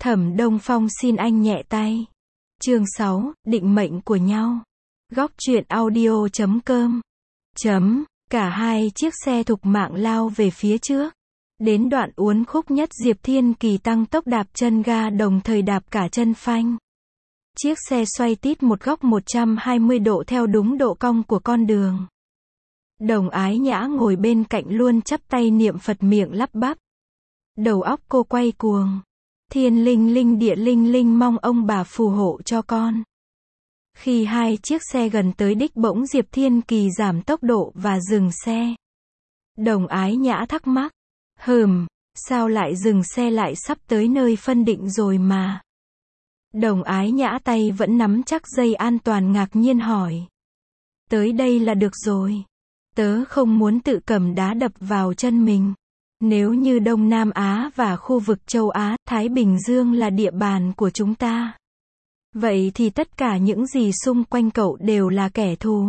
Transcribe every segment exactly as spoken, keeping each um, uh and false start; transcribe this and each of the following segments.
Thẩm Đông Phong xin anh nhẹ tay. Chương sáu, định mệnh của nhau. Góc truyện audio chấm com. Chấm, cả hai chiếc xe thục mạng lao về phía trước. Đến đoạn uốn khúc nhất Diệp Thiên Kỳ tăng tốc đạp chân ga đồng thời đạp cả chân phanh. Chiếc xe xoay tít một góc một trăm hai mươi độ theo đúng độ cong của con đường. Đồng Ái Nhã ngồi bên cạnh luôn chắp tay niệm Phật miệng lắp bắp. Đầu óc cô quay cuồng. Thiên linh linh địa linh linh mong ông bà phù hộ cho con. Khi hai chiếc xe gần tới đích bỗng Diệp Thiên Kỳ giảm tốc độ và dừng xe. Đồng Ái Nhã thắc mắc. Hừm, sao lại dừng xe, lại sắp tới nơi phân định rồi mà. Đồng Ái Nhã tay vẫn nắm chắc dây an toàn ngạc nhiên hỏi. Tới đây là được rồi. Tớ không muốn tự cầm đá đập vào chân mình. Nếu như Đông Nam Á và khu vực châu Á, Thái Bình Dương là địa bàn của chúng ta. Vậy thì tất cả những gì xung quanh cậu đều là kẻ thù.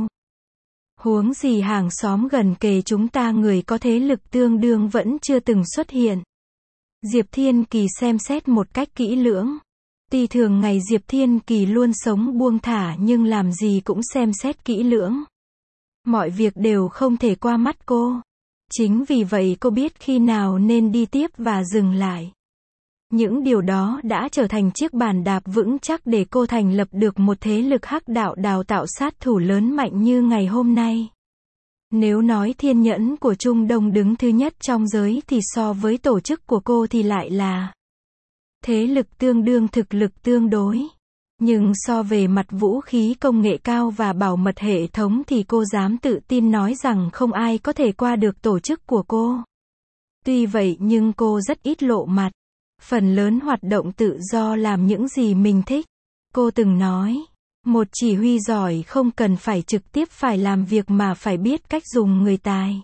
Huống gì hàng xóm gần kề chúng ta người có thế lực tương đương vẫn chưa từng xuất hiện. Diệp Thiên Kỳ xem xét một cách kỹ lưỡng. Tuy thường ngày Diệp Thiên Kỳ luôn sống buông thả nhưng làm gì cũng xem xét kỹ lưỡng. Mọi việc đều không thể qua mắt cô. Chính vì vậy cô biết khi nào nên đi tiếp và dừng lại. Những điều đó đã trở thành chiếc bàn đạp vững chắc để cô thành lập được một thế lực hắc đạo đào tạo sát thủ lớn mạnh như ngày hôm nay. Nếu nói thiên nhẫn của Trung Đông đứng thứ nhất trong giới thì so với tổ chức của cô thì lại là thế lực tương đương thực lực tương đối. Nhưng so về mặt vũ khí công nghệ cao và bảo mật hệ thống thì cô dám tự tin nói rằng không ai có thể qua được tổ chức của cô. Tuy vậy nhưng cô rất ít lộ mặt. Phần lớn hoạt động tự do làm những gì mình thích. Cô từng nói, một chỉ huy giỏi không cần phải trực tiếp phải làm việc mà phải biết cách dùng người tài.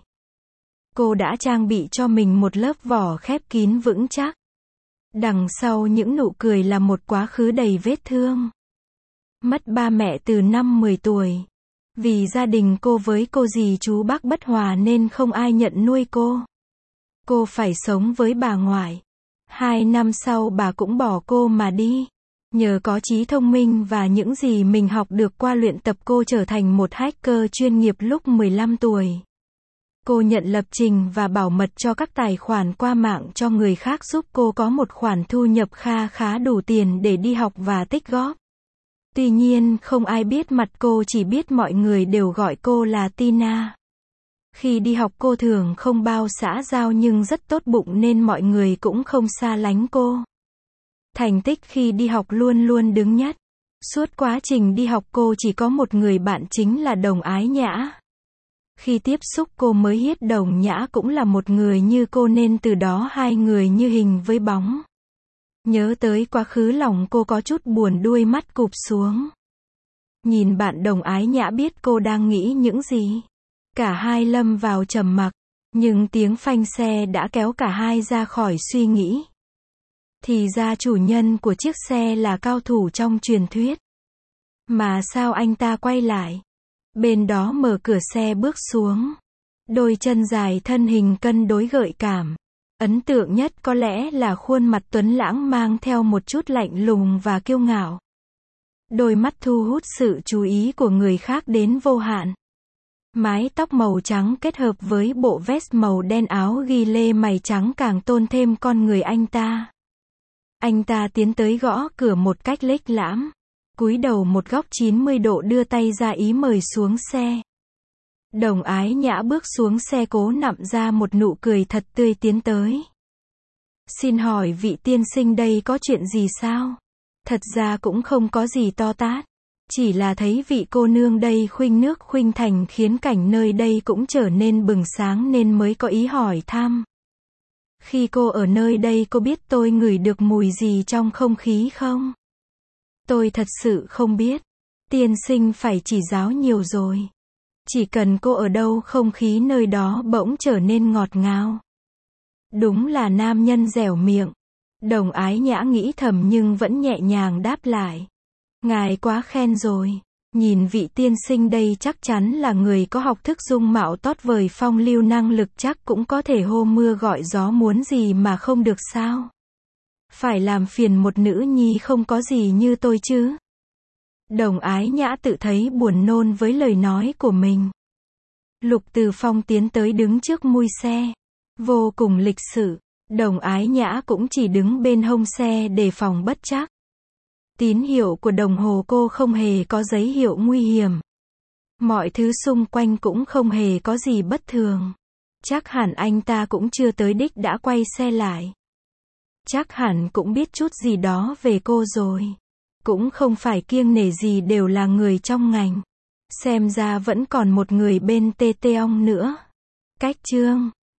Cô đã trang bị cho mình một lớp vỏ khép kín vững chắc. Đằng sau những nụ cười là một quá khứ đầy vết thương. Mất ba mẹ từ năm mười tuổi. Vì gia đình cô với cô dì chú bác bất hòa nên không ai nhận nuôi cô. Cô phải sống với bà ngoại. Hai năm sau bà cũng bỏ cô mà đi. Nhờ có trí thông minh và những gì mình học được qua luyện tập cô trở thành một hacker chuyên nghiệp lúc mười lăm tuổi. Cô nhận lập trình và bảo mật cho các tài khoản qua mạng cho người khác giúp cô có một khoản thu nhập kha khá đủ tiền để đi học và tích góp. Tuy nhiên không ai biết mặt cô, chỉ biết mọi người đều gọi cô là Tina. Khi đi học cô thường không bao xã giao nhưng rất tốt bụng nên mọi người cũng không xa lánh cô. Thành tích khi đi học luôn luôn đứng nhất. Suốt quá trình đi học cô chỉ có một người bạn chính là Đồng Ái Nhã. Khi tiếp xúc cô mới biết Đồng Nhã cũng là một người như cô nên từ đó hai người như hình với bóng. Nhớ tới quá khứ lòng cô có chút buồn, đuôi mắt cụp xuống. Nhìn bạn Đồng Ái Nhã biết cô đang nghĩ những gì. Cả hai lâm vào trầm mặc, nhưng tiếng phanh xe đã kéo cả hai ra khỏi suy nghĩ. Thì ra chủ nhân của chiếc xe là cao thủ trong truyền thuyết. Mà sao anh ta quay lại? Bên đó mở cửa xe bước xuống. Đôi chân dài thân hình cân đối gợi cảm. Ấn tượng nhất có lẽ là khuôn mặt tuấn lãng mang theo một chút lạnh lùng và kiêu ngạo. Đôi mắt thu hút sự chú ý của người khác đến vô hạn. Mái tóc màu trắng kết hợp với bộ vest màu đen, áo ghi lê mày trắng càng tôn thêm con người anh ta. Anh ta tiến tới gõ cửa một cách lếch lãm. Cúi đầu một góc chín mươi độ đưa tay ra ý mời xuống xe. Đồng Ái Nhã bước xuống xe cố nặm ra một nụ cười thật tươi tiến tới. Xin hỏi vị tiên sinh đây có chuyện gì sao? Thật ra cũng không có gì to tát. Chỉ là thấy vị cô nương đây khuynh nước khuynh thành khiến cảnh nơi đây cũng trở nên bừng sáng nên mới có ý hỏi thăm. Khi cô ở nơi đây cô biết tôi ngửi được mùi gì trong không khí không? Tôi thật sự không biết. Tiên sinh phải chỉ giáo nhiều rồi. Chỉ cần cô ở đâu không khí nơi đó bỗng trở nên ngọt ngào. Đúng là nam nhân dẻo miệng. Đồng Ái Nhã nghĩ thầm nhưng vẫn nhẹ nhàng đáp lại. Ngài quá khen rồi. Nhìn vị tiên sinh đây chắc chắn là người có học thức dung mạo tốt vời, phong lưu năng lực, chắc cũng có thể hô mưa gọi gió, muốn gì mà không được sao? Phải làm phiền một nữ nhi không có gì như tôi chứ. Đồng Ái Nhã tự thấy buồn nôn với lời nói của mình. Lục Từ Phong tiến tới đứng trước mui xe. Vô cùng lịch sự. Đồng Ái Nhã cũng chỉ đứng bên hông xe đề phòng bất trắc. Tín hiệu của đồng hồ cô không hề có dấu hiệu nguy hiểm. Mọi thứ xung quanh cũng không hề có gì bất thường. Chắc hẳn anh ta cũng chưa tới đích đã quay xe lại. Chắc hẳn cũng biết chút gì đó về cô rồi. Cũng không phải kiêng nể gì, đều là người trong ngành. Xem ra vẫn còn một người bên Tê Tê Ong nữa. Cách chương